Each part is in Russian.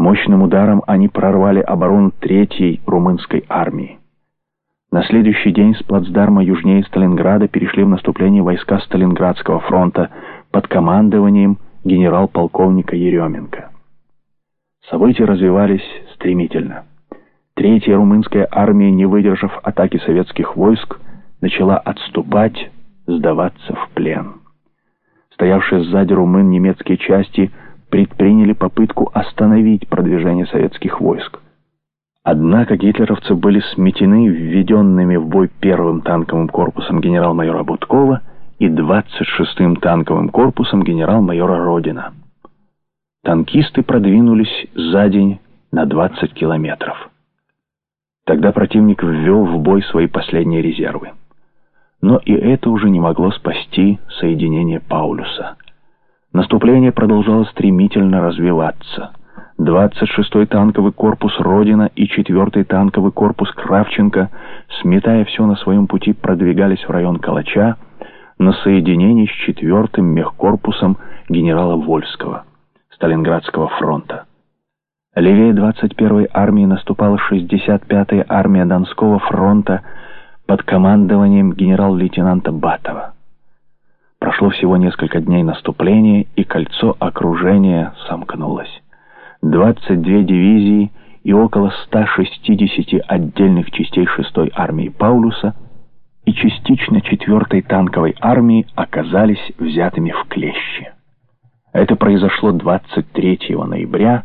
Мощным ударом они прорвали оборону Третьей румынской армии. На следующий день с плацдарма южнее Сталинграда перешли в наступление войска Сталинградского фронта под командованием генерал-полковника Еременко. События развивались стремительно. Третья румынская армия, не выдержав атаки советских войск, начала отступать, сдаваться в плен. Стоявшие сзади румын немецкие части предприняли попытку остановить продвижение советских войск. Однако гитлеровцы были сметены введенными в бой первым танковым корпусом генерал-майора Будкова и 26-м танковым корпусом генерал-майора Родина. Танкисты продвинулись за день на 20 километров. Тогда противник ввел в бой свои последние резервы. Но и это уже не могло спасти соединение Паулюса. Наступление продолжало стремительно развиваться. 26-й танковый корпус Родина и 4-й танковый корпус Кравченко, сметая все на своем пути, продвигались в район Калача на соединение с 4-м мехкорпусом генерала Вольского Сталинградского фронта. Левее 21-й армии наступала 65-я армия Донского фронта под командованием генерал-лейтенанта Батова. Прошло всего несколько дней наступления, и кольцо окружения сомкнулось. 22 дивизии и около 160 отдельных частей 6-й армии Паулюса и частично 4-й танковой армии оказались взятыми в клещи. Это произошло 23 ноября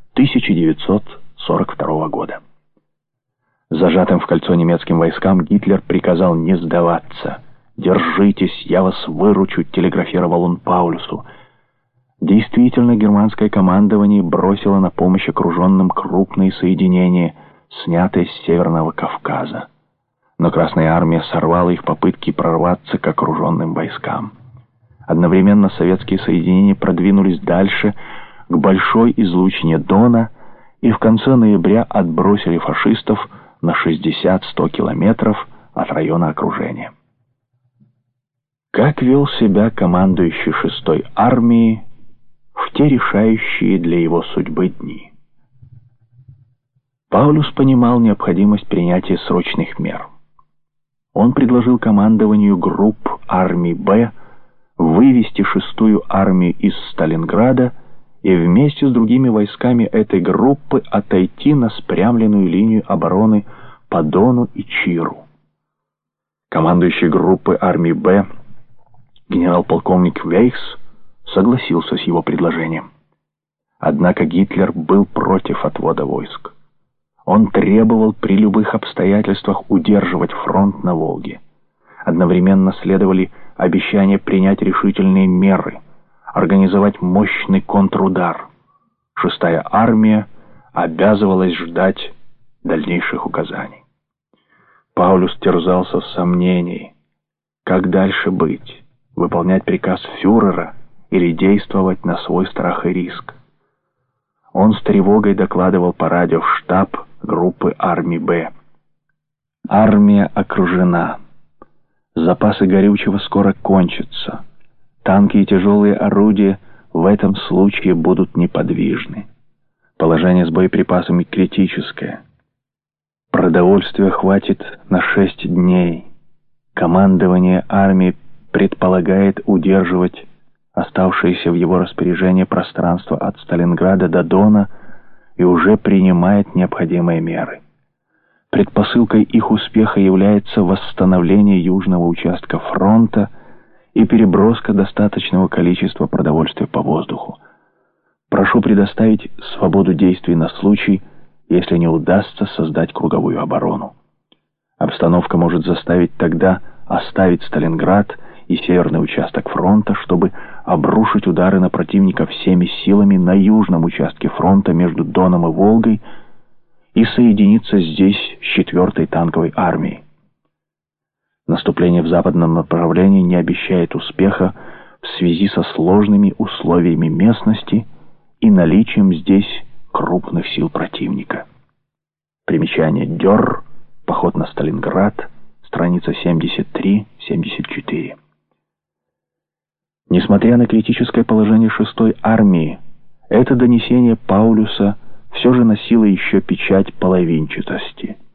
1942 года. Зажатым в кольцо немецким войскам Гитлер приказал не сдаваться. «Держитесь, я вас выручу», — телеграфировал он Паулюсу. Действительно, германское командование бросило на помощь окруженным крупные соединения, снятые с Северного Кавказа. Но Красная армия сорвала их попытки прорваться к окруженным войскам. Одновременно советские соединения продвинулись дальше, к большой излучине Дона, и в конце ноября отбросили фашистов на 60-100 километров от района окружения. Как вел себя командующий 6-й армией в те решающие для его судьбы дни? Паулюс понимал необходимость принятия срочных мер. Он предложил командованию групп армий «Б» вывести 6-ю армию из Сталинграда и вместе с другими войсками этой группы отойти на спрямленную линию обороны по Дону и Чиру. Командующий группы армии «Б» генерал-полковник Вейхс согласился с его предложением. Однако Гитлер был против отвода войск. Он требовал при любых обстоятельствах удерживать фронт на Волге. Одновременно следовали обещания принять решительные меры, организовать мощный контрудар. 6-я армия обязывалась ждать дальнейших указаний. Паулюс терзался в сомнении, как дальше быть: выполнять приказ фюрера или действовать на свой страх и риск. Он с тревогой докладывал по радио в штаб группы армии «Б». Армия окружена. Запасы горючего скоро кончатся. Танки и тяжелые орудия в этом случае будут неподвижны. Положение с боеприпасами критическое. Продовольствия хватит на 6 дней. Командование армии предполагает удерживать оставшееся в его распоряжении пространство от Сталинграда до Дона и уже принимает необходимые меры. Предпосылкой их успеха является восстановление южного участка фронта и переброска достаточного количества продовольствия по воздуху. Прошу предоставить свободу действий на случай, если не удастся создать круговую оборону. Обстановка может заставить тогда оставить Сталинград и северный участок фронта, чтобы обрушить удары на противника всеми силами на южном участке фронта между Доном и Волгой и соединиться здесь с 4-й танковой армией. Наступление в западном направлении не обещает успеха в связи со сложными условиями местности и наличием здесь крупных сил противника. Примечание: Дёрр, поход на Сталинград, страница 73-74. Несмотря на критическое положение 6-й армии, это донесение Паулюса все же носила еще печать половинчатости.